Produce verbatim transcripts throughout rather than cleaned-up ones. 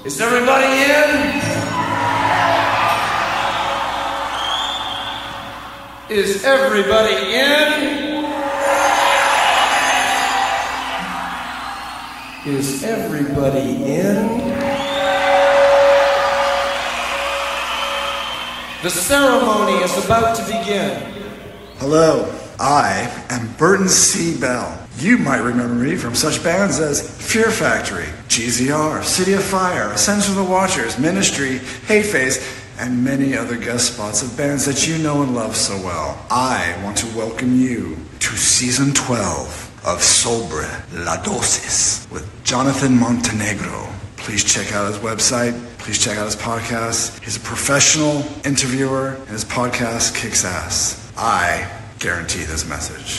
Is everybody in? Is everybody in? Is everybody in? The ceremony is about to begin. Hello, I am Burton C. Bell. You might remember me from such bands as Fear Factory, G Z R, City of Fire, Ascension of the Watchers, Ministry, Hateface, and many other guest spots of bands that you know and love so well. I want to welcome you to season twelve of Sobre la Dosis with Jonathan Montenegro. Please check out his website. Please check out his podcast. He's a professional interviewer, and his podcast kicks ass. I guarantee this message.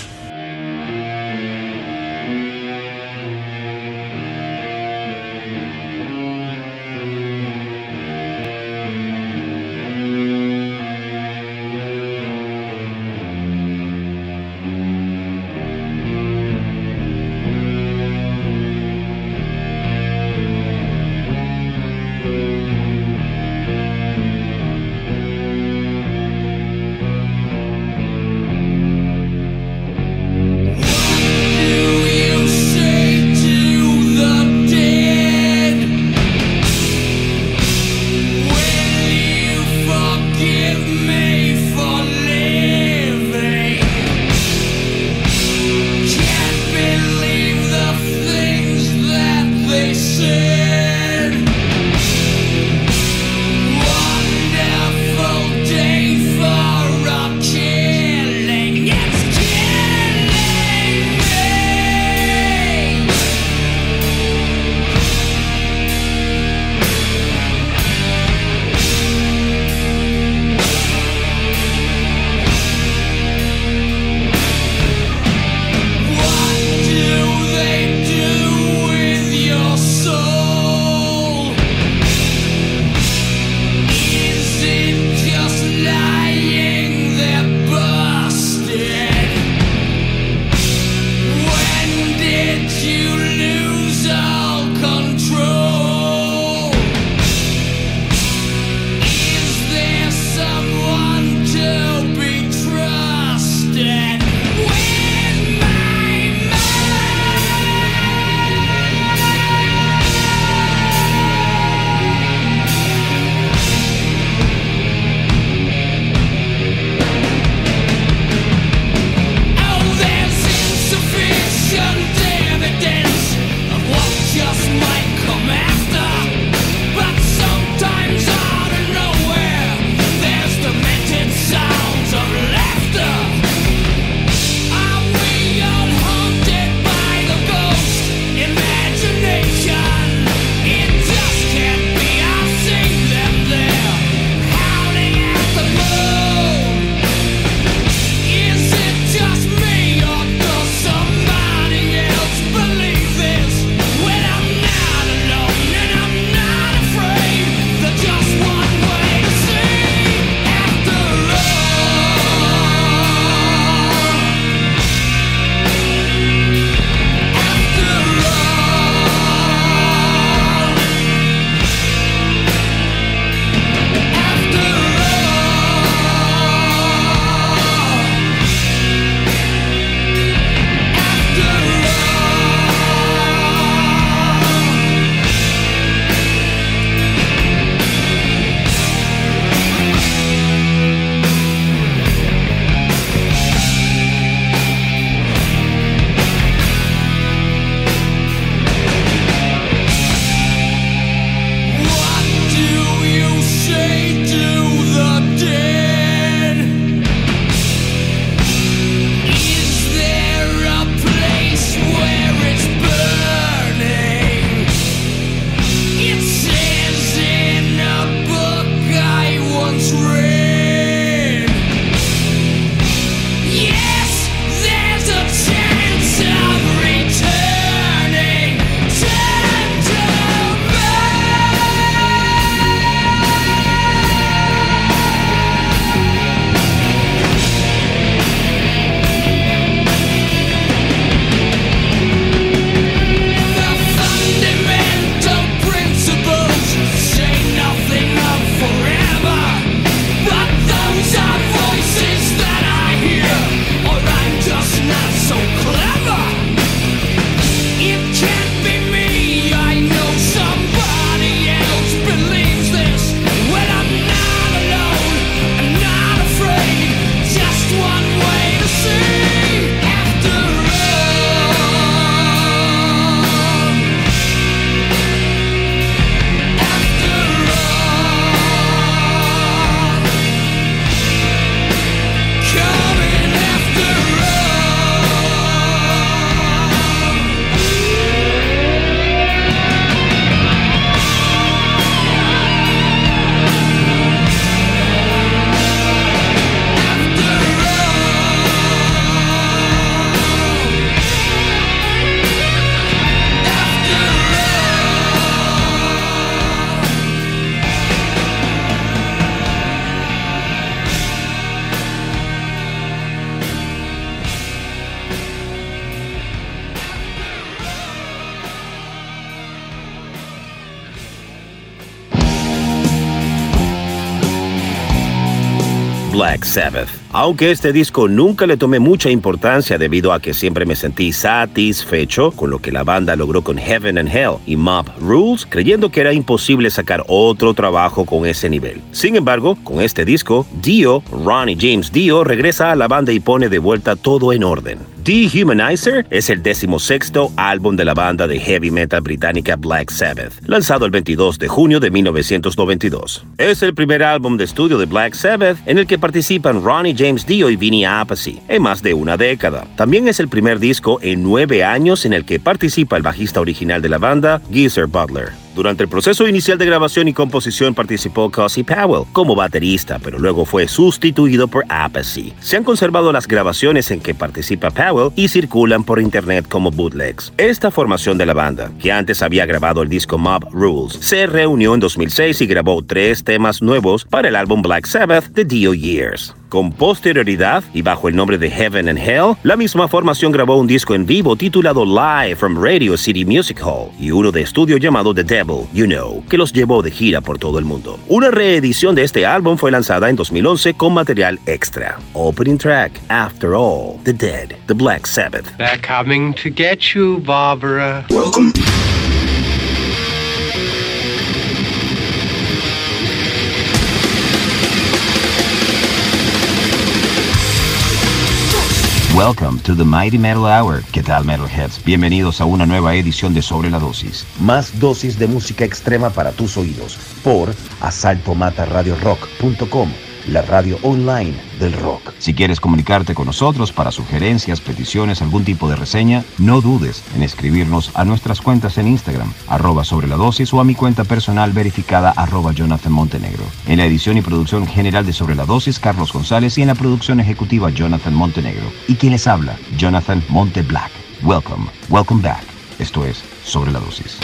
Black Sabbath. Aunque este disco nunca le tomé mucha importancia debido a que siempre me sentí satisfecho con lo que la banda logró con Heaven and Hell y Mob Rules, creyendo que era imposible sacar otro trabajo con ese nivel. Sin embargo, con este disco, Dio, Ronnie James Dio, regresa a la banda y pone de vuelta todo en orden. Dehumanizer es el decimosexto álbum de la banda de heavy metal británica Black Sabbath, lanzado el veintidós de junio de mil novecientos noventa y dos. Es el primer álbum de estudio de Black Sabbath en el que participan Ronnie James Dio y Vinny Appice en más de una década. También es el primer disco en nueve años en el que participa el bajista original de la banda, Geezer Butler. Durante el proceso inicial de grabación y composición participó Cozy Powell como baterista, pero luego fue sustituido por Appice. Se han conservado las grabaciones en que participa Powell y circulan por internet como bootlegs. Esta formación de la banda, que antes había grabado el disco Mob Rules, se reunió en dos mil seis y grabó tres temas nuevos para el álbum Black Sabbath The Dio Years. Con posterioridad y bajo el nombre de Heaven and Hell, la misma formación grabó un disco en vivo titulado Live from Radio City Music Hall y uno de estudio llamado The Devil, You Know, que los llevó de gira por todo el mundo. Una reedición de este álbum fue lanzada en dos mil once con material extra. Opening track, After All, The Dead, The Black Sabbath. They're coming to get you, Barbara. Welcome. Welcome to the Mighty Metal Hour. ¿Qué tal, Metalheads? Bienvenidos a una nueva edición de Sobre la Dosis. Más dosis de música extrema para tus oídos por asalto mata radio rock punto com, la radio online del rock. Si quieres comunicarte con nosotros para sugerencias, peticiones, algún tipo de reseña, no dudes en escribirnos a nuestras cuentas en Instagram, arroba sobre la dosis, o a mi cuenta personal verificada, arroba Jonathan Montenegro. En la edición y producción general de Sobre la Dosis, Carlos González, y en la producción ejecutiva, Jonathan Montenegro. Y quien les habla, Jonathan Monte Black. Welcome, welcome back. Esto es Sobre la Dosis.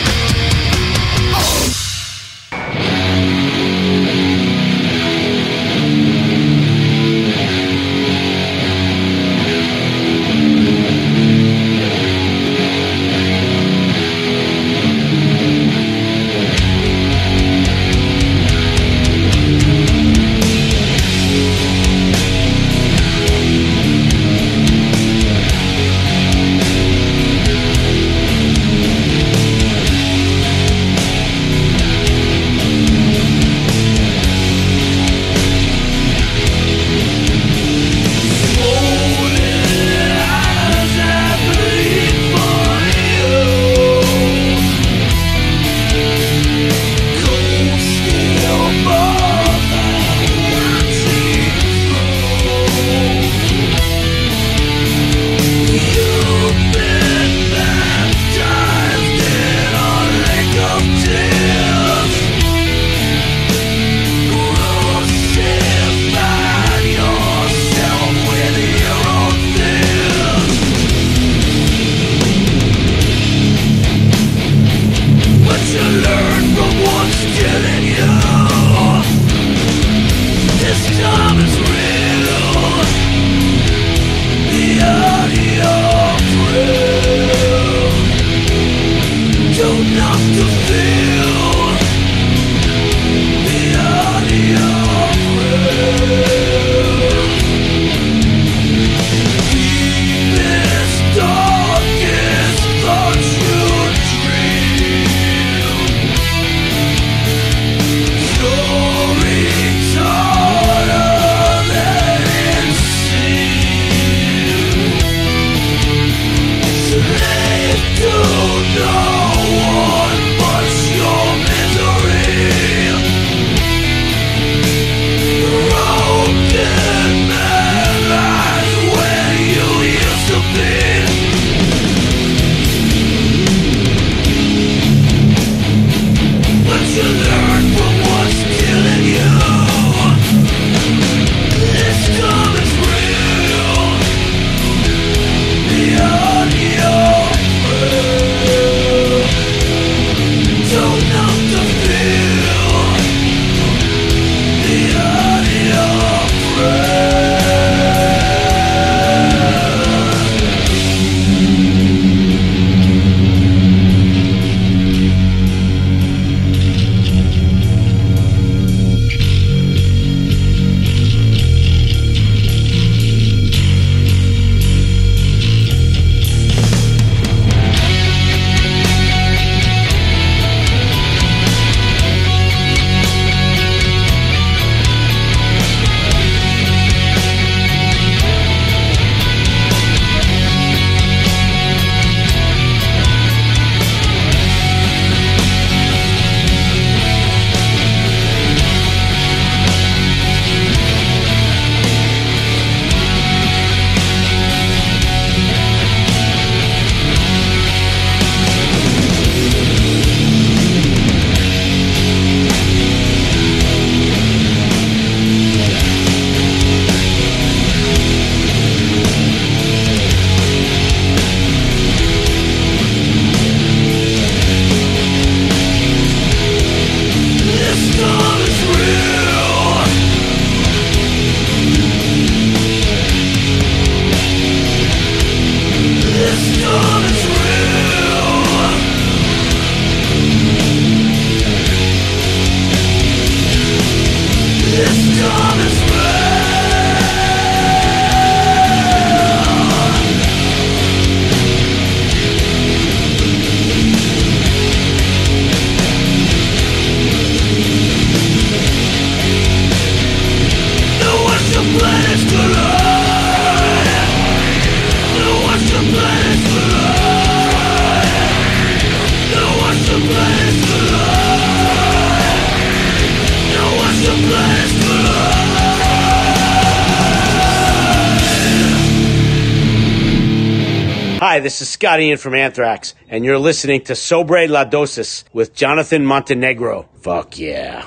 Hi, this is Scotty Ian from Anthrax, and you're listening to Sobre La Dosis with Jonathan Montenegro. Fuck yeah.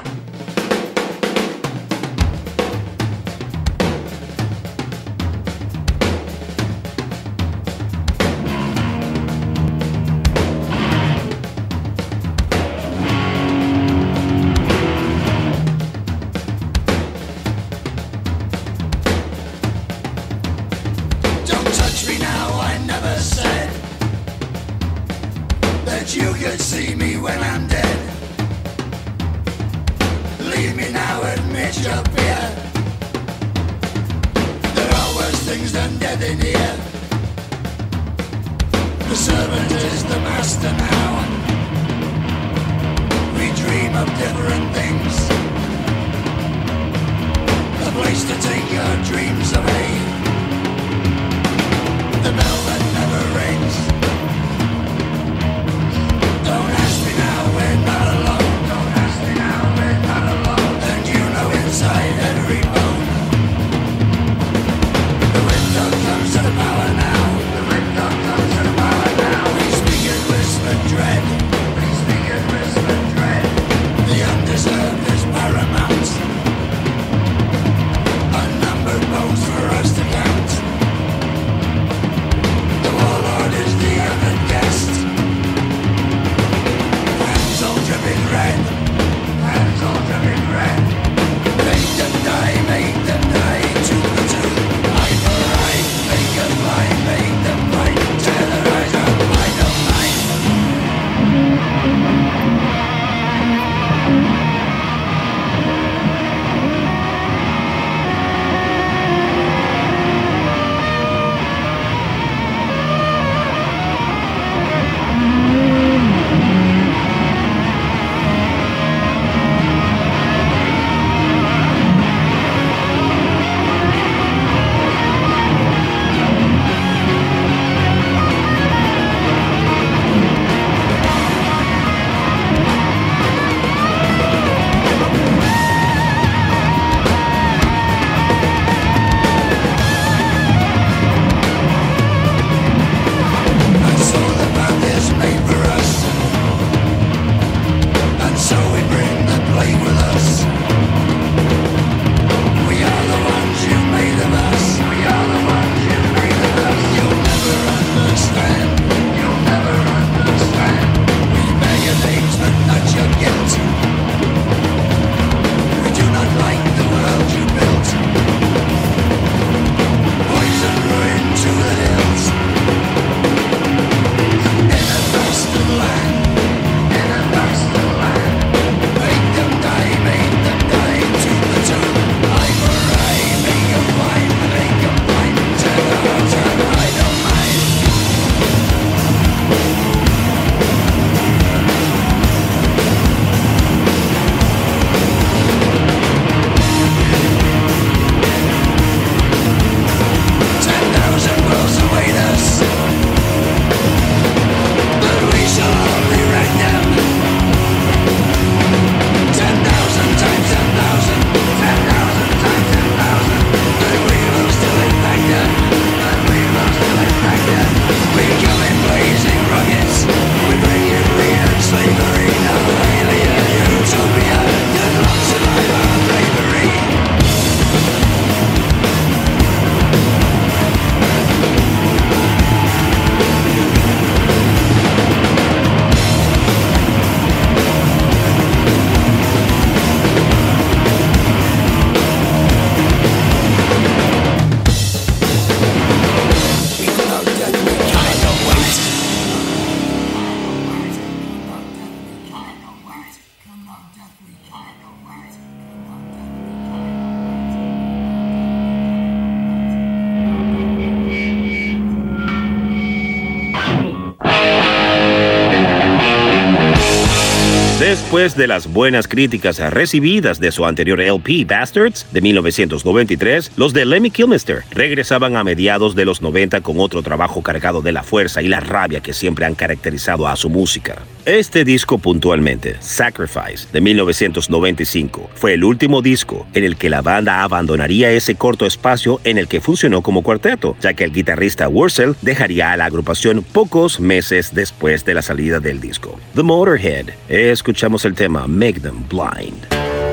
Después de las buenas críticas recibidas de su anterior L P Bastards de mil novecientos noventa y tres, los de Lemmy Kilmister regresaban a mediados de los noventa con otro trabajo cargado de la fuerza y la rabia que siempre han caracterizado a su música. Este disco puntualmente, Sacrifice, de mil novecientos noventa y cinco, fue el último disco en el que la banda abandonaría ese corto espacio en el que funcionó como cuarteto, ya que el guitarrista Wurzel dejaría a la agrupación pocos meses después de la salida del disco. The Motorhead. Escuchamos el tema Make Them Blind.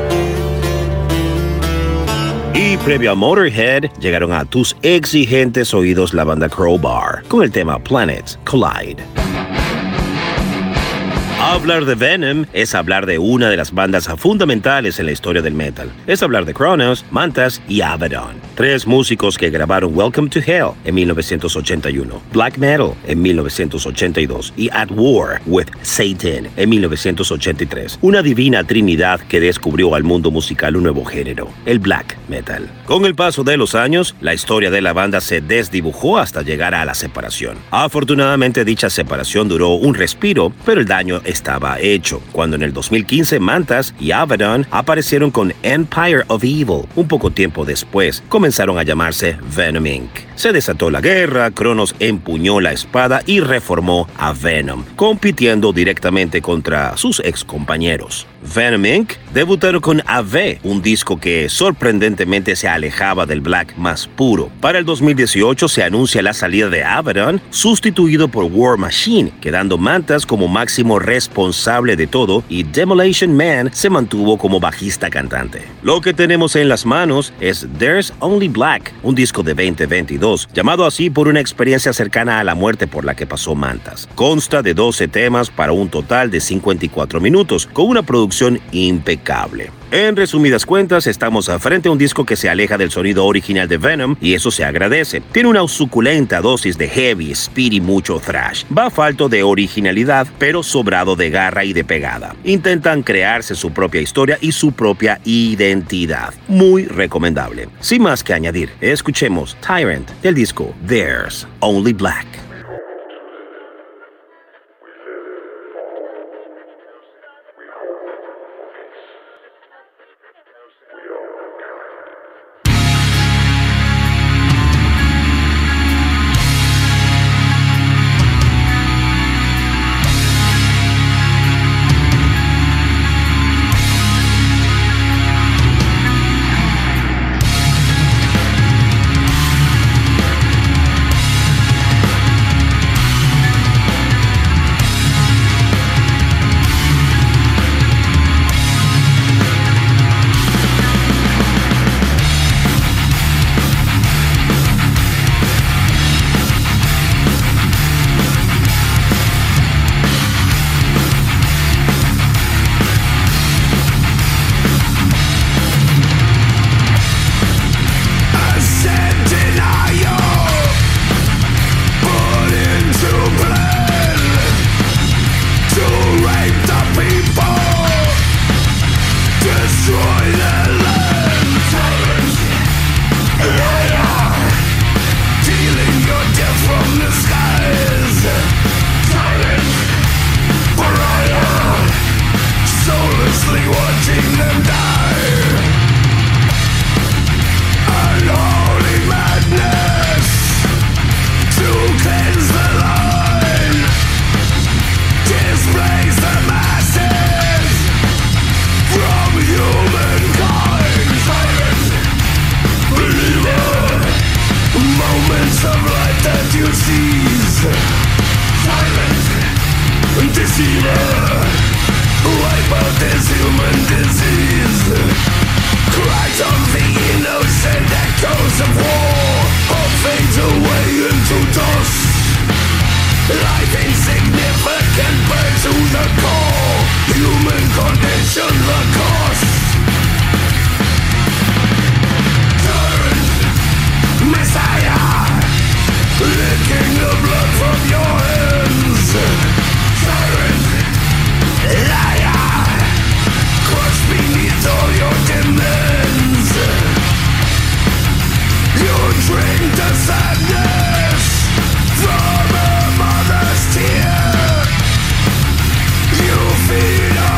Y previo a Motorhead, llegaron a tus exigentes oídos la banda Crowbar, con el tema Planets Collide. Hablar de Venom es hablar de una de las bandas fundamentales en la historia del metal. Es hablar de Kronos, Mantas y Abaddon. Tres músicos que grabaron Welcome to Hell en mil novecientos ochenta y uno, Black Metal en mil novecientos ochenta y dos y At War with Satan en mil novecientos ochenta y tres. Una divina trinidad que descubrió al mundo musical un nuevo género, el Black Metal. Con el paso de los años, la historia de la banda se desdibujó hasta llegar a la separación. Afortunadamente, dicha separación duró un respiro, pero el daño estaba hecho, cuando en el dos mil quince Mantas y Abaddon aparecieron con Empire of Evil. Un poco tiempo después, comenzaron a llamarse Venom incorporated. Se desató la guerra, Kronos empuñó la espada y reformó a Venom, compitiendo directamente contra sus excompañeros. Venom incorporated debutaron con Ave, un disco que sorprendentemente se alejaba del black más puro. Para el dos mil dieciocho se anuncia la salida de Abaddon, sustituido por War Machine, quedando Mantas como máximo responsable de todo y Demolition Man se mantuvo como bajista cantante. Lo que tenemos en las manos es There's Only Black, un disco de veinte veintidós, llamado así por una experiencia cercana a la muerte por la que pasó Mantas. Consta de doce temas para un total de cincuenta y cuatro minutos, con una producción impecable. En resumidas cuentas, estamos frente a un disco que se aleja del sonido original de Venom y eso se agradece. Tiene una suculenta dosis de heavy, speed y mucho thrash. Va falto de originalidad, pero sobrado de garra y de pegada. Intentan crearse su propia historia y su propia identidad. Muy recomendable. Sin más que añadir, escuchemos Tyrant del disco There's Only Black. Feed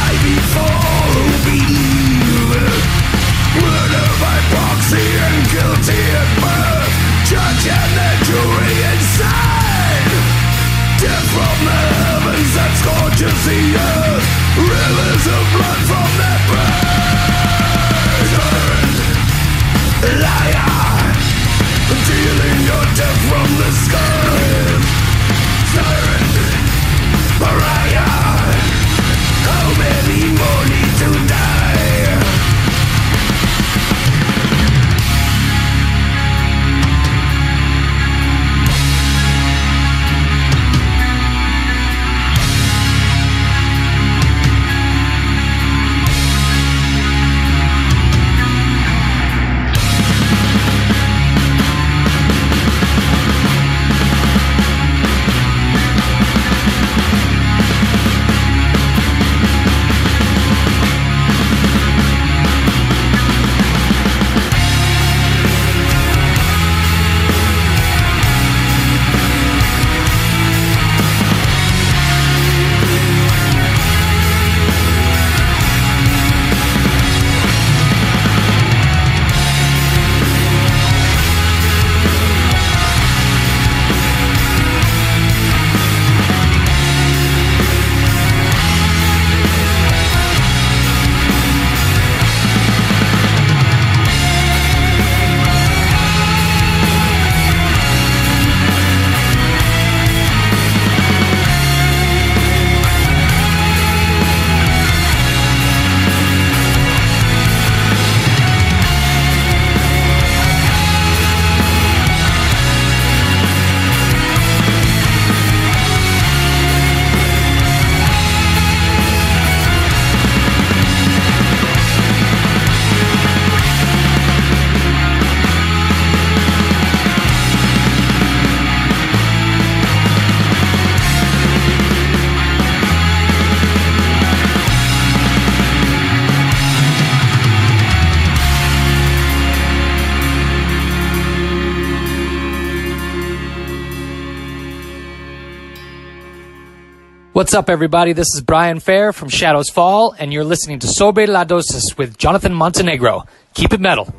What's up, everybody? This is Brian Fair from Shadows Fall, and you're listening to Sobre la Dosis with Jonathan Montenegro. Keep it metal.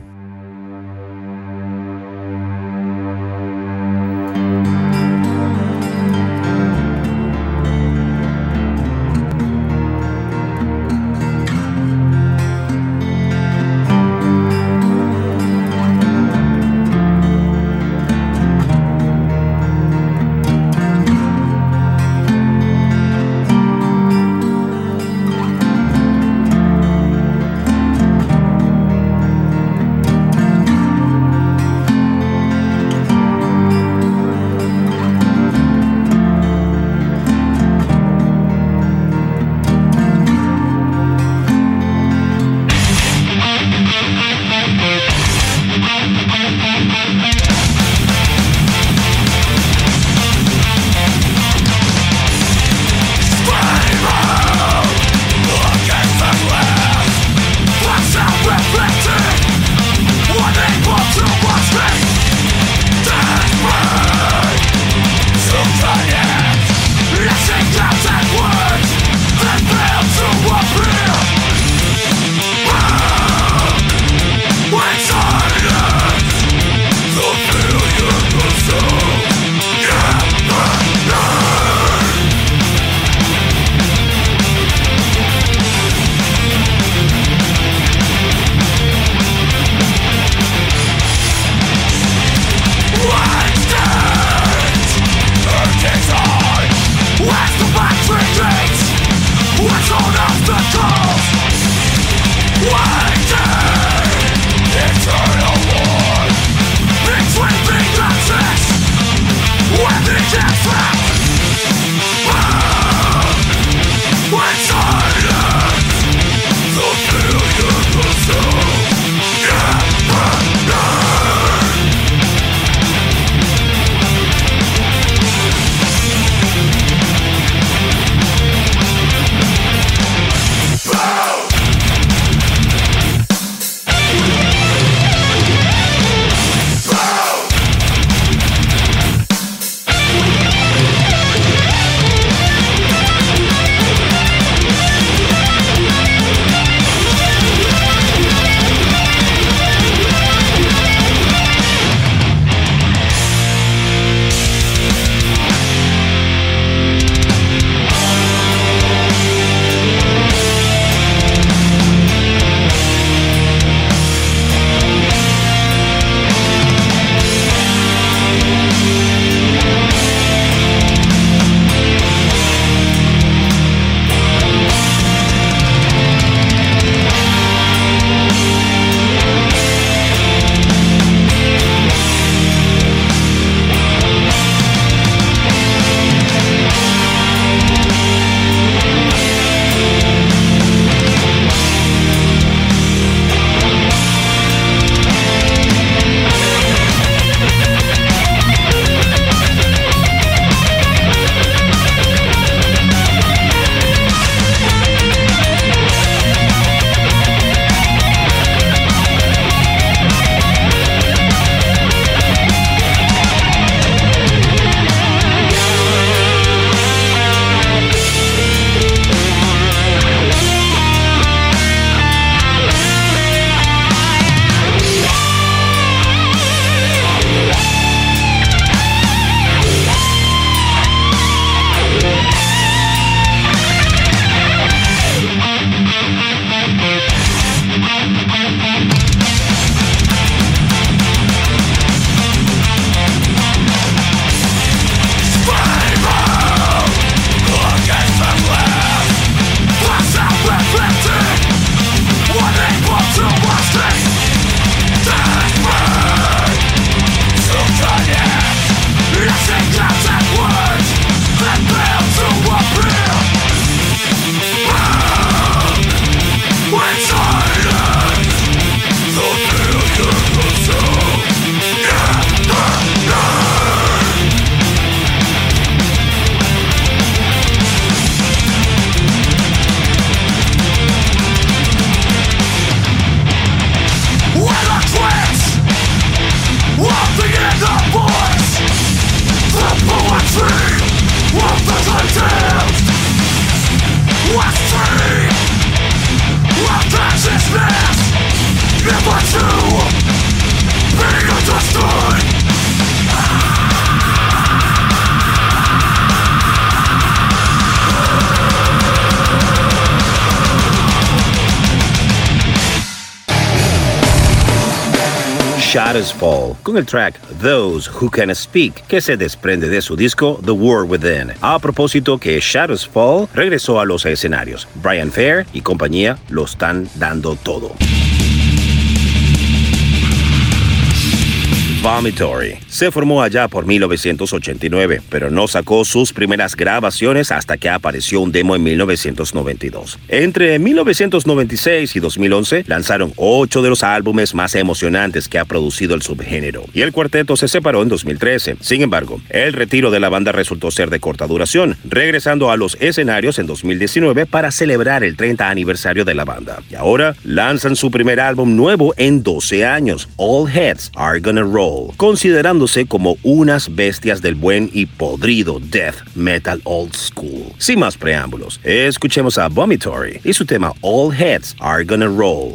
Shadows Fall, con el track Those Who Can Speak, que se desprende de su disco The War Within. A propósito que Shadows Fall regresó a los escenarios. Brian Fair y compañía lo están dando todo. Vomitory se formó allá por mil novecientos ochenta y nueve, pero no sacó sus primeras grabaciones hasta que apareció un demo en mil novecientos noventa y dos. Entre mil novecientos noventa y seis y dos mil once lanzaron ocho de los álbumes más emocionantes que ha producido el subgénero, y el cuarteto se separó en dos mil trece. Sin embargo, el retiro de la banda resultó ser de corta duración, regresando a los escenarios en dos mil diecinueve para celebrar el treinta aniversario de la banda. Y ahora lanzan su primer álbum nuevo en doce años, All Heads Are Gonna Roll, considerándose como unas bestias del buen y podrido death metal old school. Sin más preámbulos, escuchemos a Vomitory y su tema All Heads Are Gonna Roll.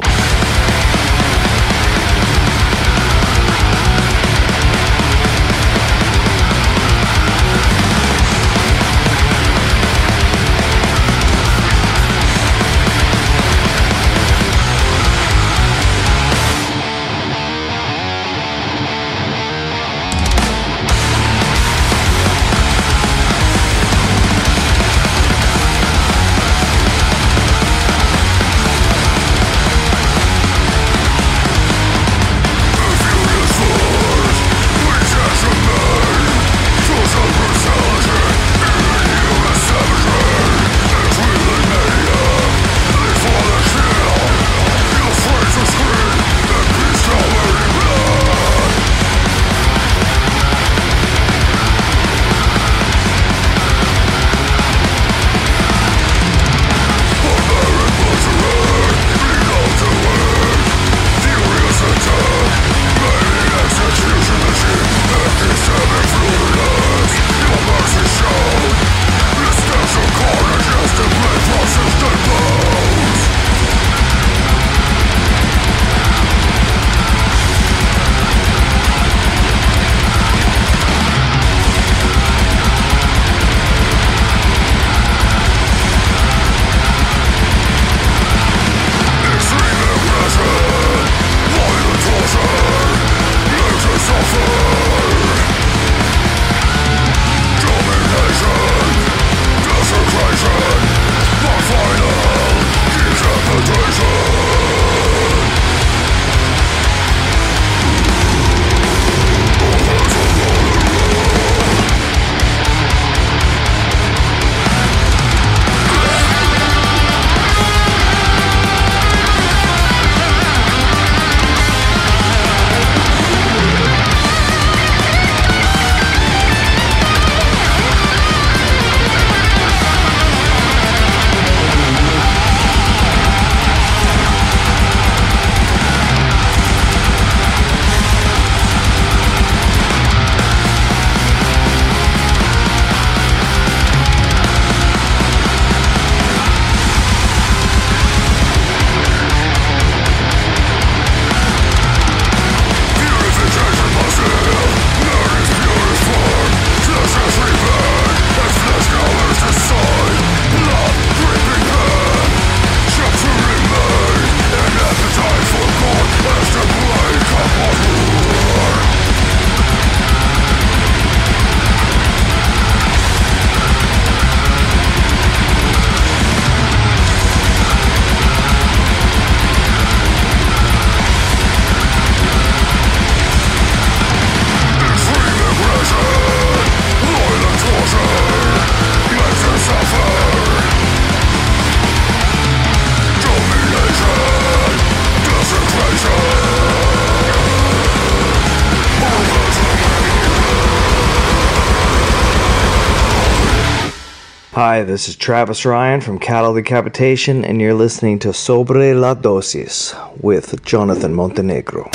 Hi, this is Travis Ryan from Cattle Decapitation, and you're listening to Sobre la Dosis with Jonathan Montenegro.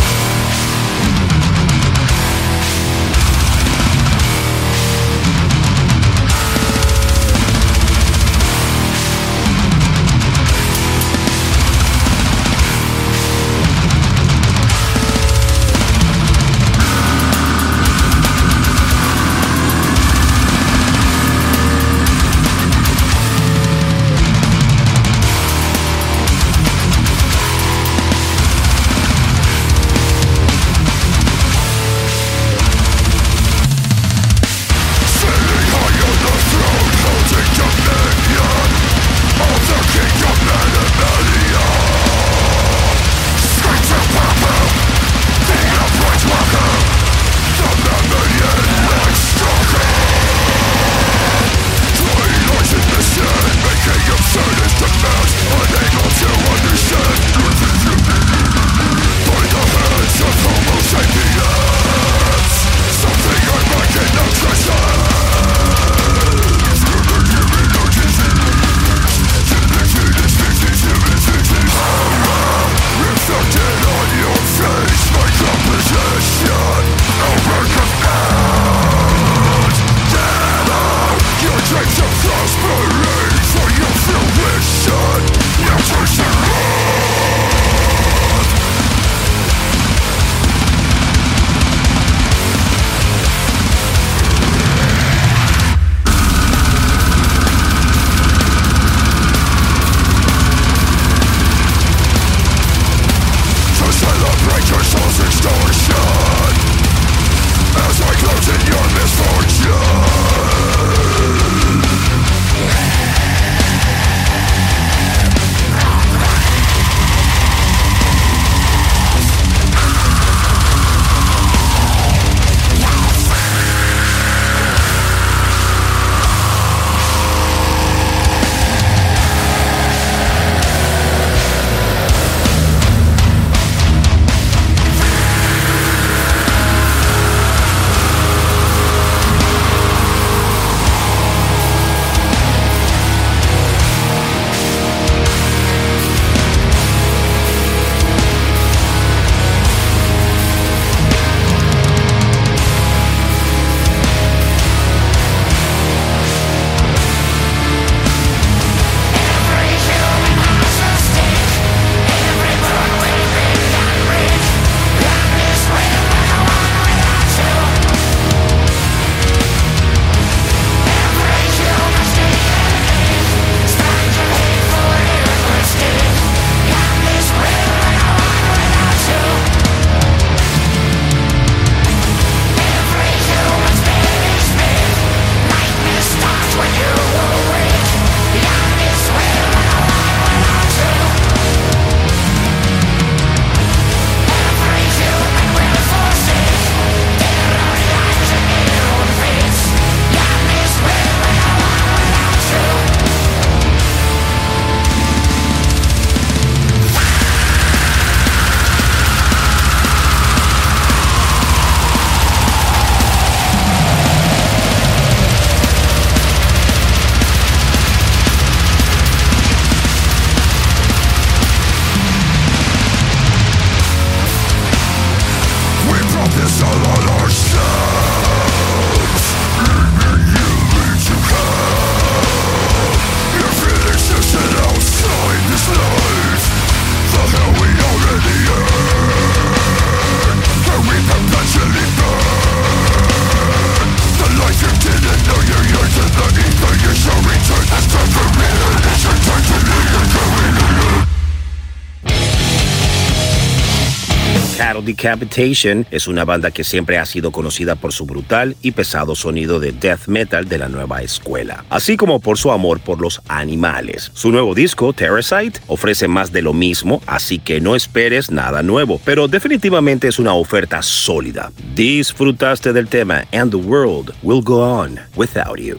Cattle Decapitation es una banda que siempre ha sido conocida por su brutal y pesado sonido de death metal de la nueva escuela, así como por su amor por los animales. Su nuevo disco, Terracite, ofrece más de lo mismo, así que no esperes nada nuevo, pero definitivamente es una oferta sólida. Disfrutaste del tema And the World Will Go On Without You.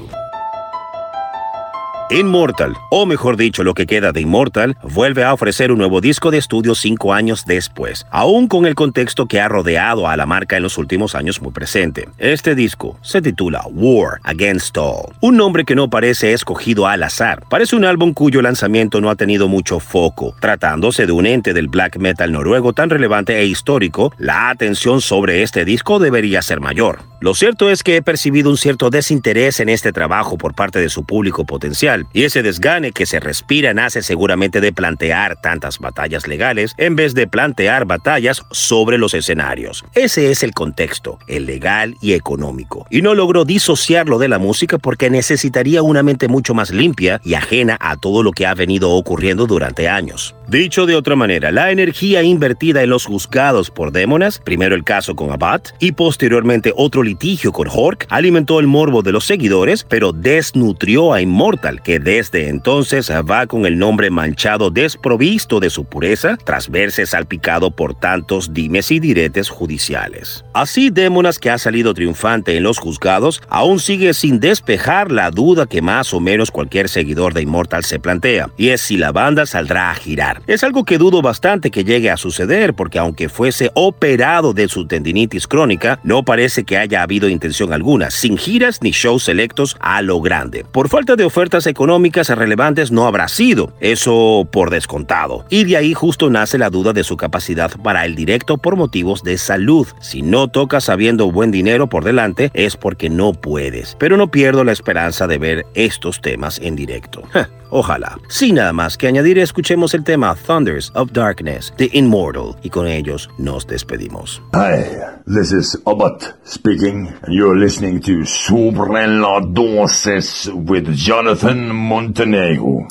Immortal, o mejor dicho, lo que queda de Immortal, vuelve a ofrecer un nuevo disco de estudio cinco años después, aún con el contexto que ha rodeado a la marca en los últimos años muy presente. Este disco se titula War Against All, un nombre que no parece escogido al azar. Parece un álbum cuyo lanzamiento no ha tenido mucho foco. Tratándose de un ente del black metal noruego tan relevante e histórico, la atención sobre este disco debería ser mayor. Lo cierto es que he percibido un cierto desinterés en este trabajo por parte de su público potencial, y ese desgane que se respira nace seguramente de plantear tantas batallas legales en vez de plantear batallas sobre los escenarios. Ese es el contexto, el legal y económico, y no logro disociarlo de la música porque necesitaría una mente mucho más limpia y ajena a todo lo que ha venido ocurriendo durante años. Dicho de otra manera, la energía invertida en los juzgados por Demonas, primero el caso con Abad y posteriormente otro litigio con Hork, alimentó el morbo de los seguidores, pero desnutrió a Immortal, que desde entonces va con el nombre manchado desprovisto de su pureza tras verse salpicado por tantos dimes y diretes judiciales. Así, Demonas, que ha salido triunfante en los juzgados, aún sigue sin despejar la duda que más o menos cualquier seguidor de Immortal se plantea, y es si la banda saldrá a girar. Es algo que dudo bastante que llegue a suceder, porque aunque fuese operado de su tendinitis crónica, no parece que haya habido intención alguna, sin giras ni shows selectos a lo grande. Por falta de ofertas económicas relevantes no habrá sido, eso por descontado. Y de ahí justo nace la duda de su capacidad para el directo por motivos de salud. Si no tocas sabiendo buen dinero por delante, es porque no puedes. Pero no pierdo la esperanza de ver estos temas en directo. Ojalá. Sin nada más que añadir, escuchemos el tema Thunders of Darkness de Immortal y con ellos nos despedimos. Hi, this is Abbat speaking, and you're listening to Sobre la Dosis with Jonathan Montenegro.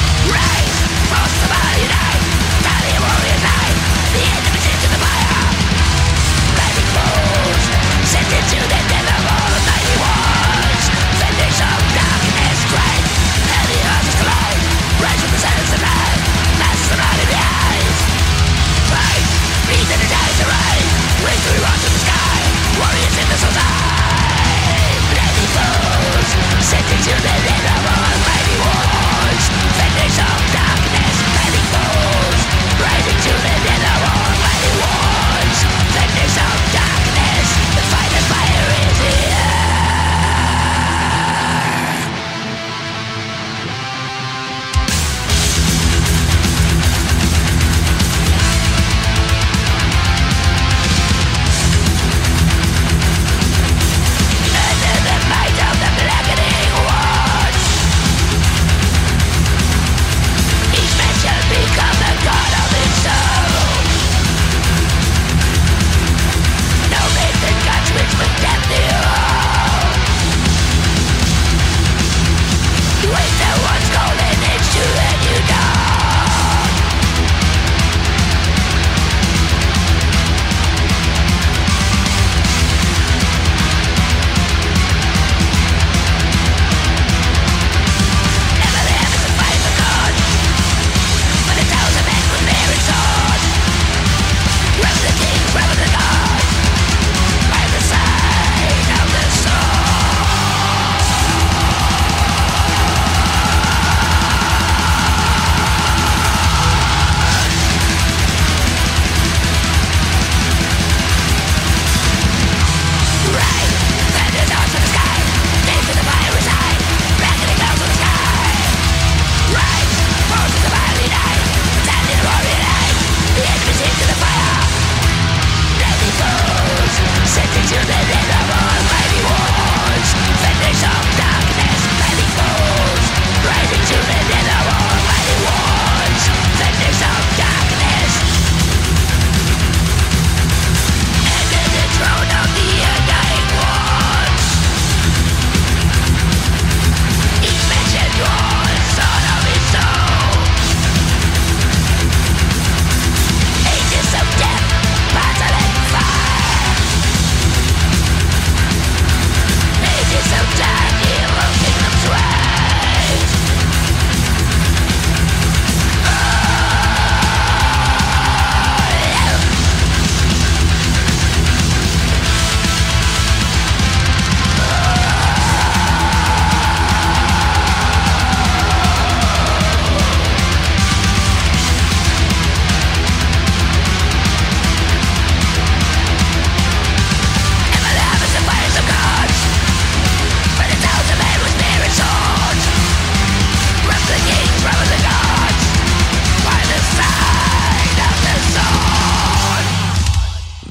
Rise, false somebody died, die the warrior died, the end of the fire.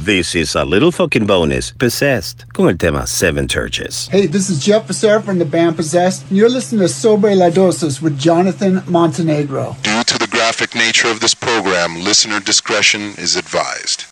This is a little fucking bonus, Possessed, con el tema Seven Churches. Hey, this is Jeff Becerra from the band Possessed, and you're listening to Sobre La Dosis with Jonathan Montenegro. Due to the graphic nature of this program, listener discretion is advised.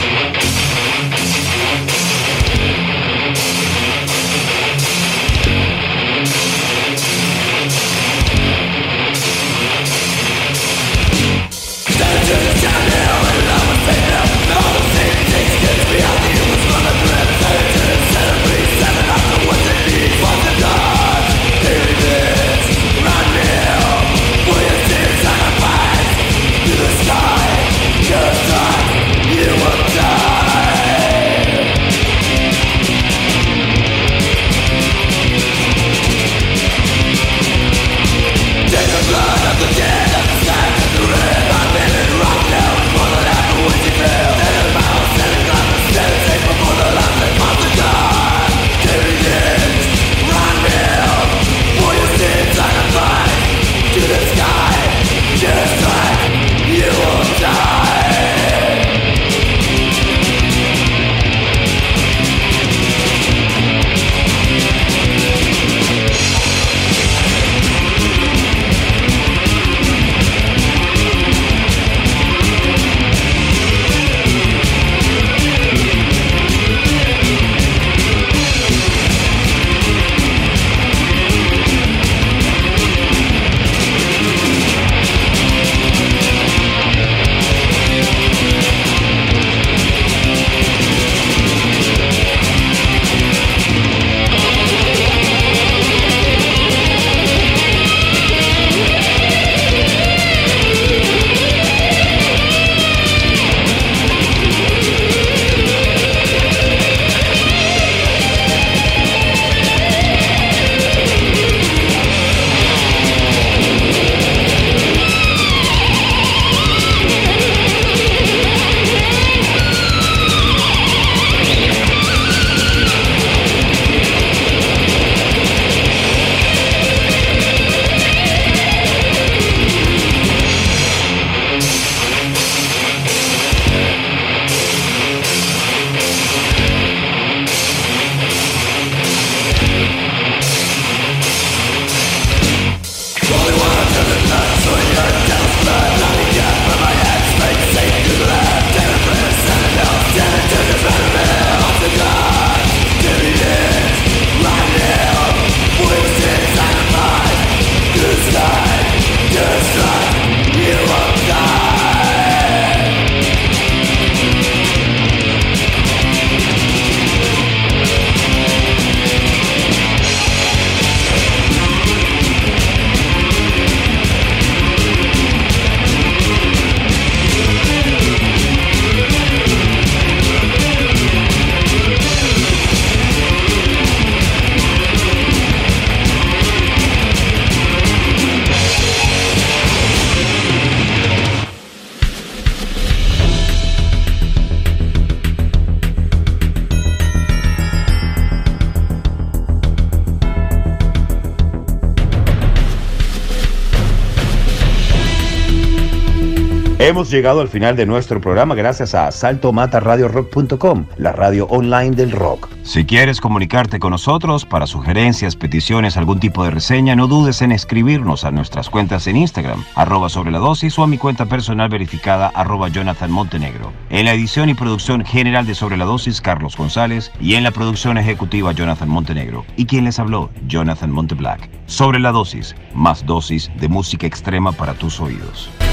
Hemos llegado al final de nuestro programa gracias a asalto mata radio rock punto com, la radio online del rock. Si quieres comunicarte con nosotros para sugerencias, peticiones, algún tipo de reseña, no dudes en escribirnos a nuestras cuentas en Instagram, arroba sobre la dosis, o a mi cuenta personal verificada, arroba Jonathan Montenegro. En la edición y producción general de Sobre la Dosis, Carlos González, y en la producción ejecutiva, Jonathan Montenegro. Y quien les habló, Jonathan Monteblack. Sobre la Dosis, más dosis de música extrema para tus oídos.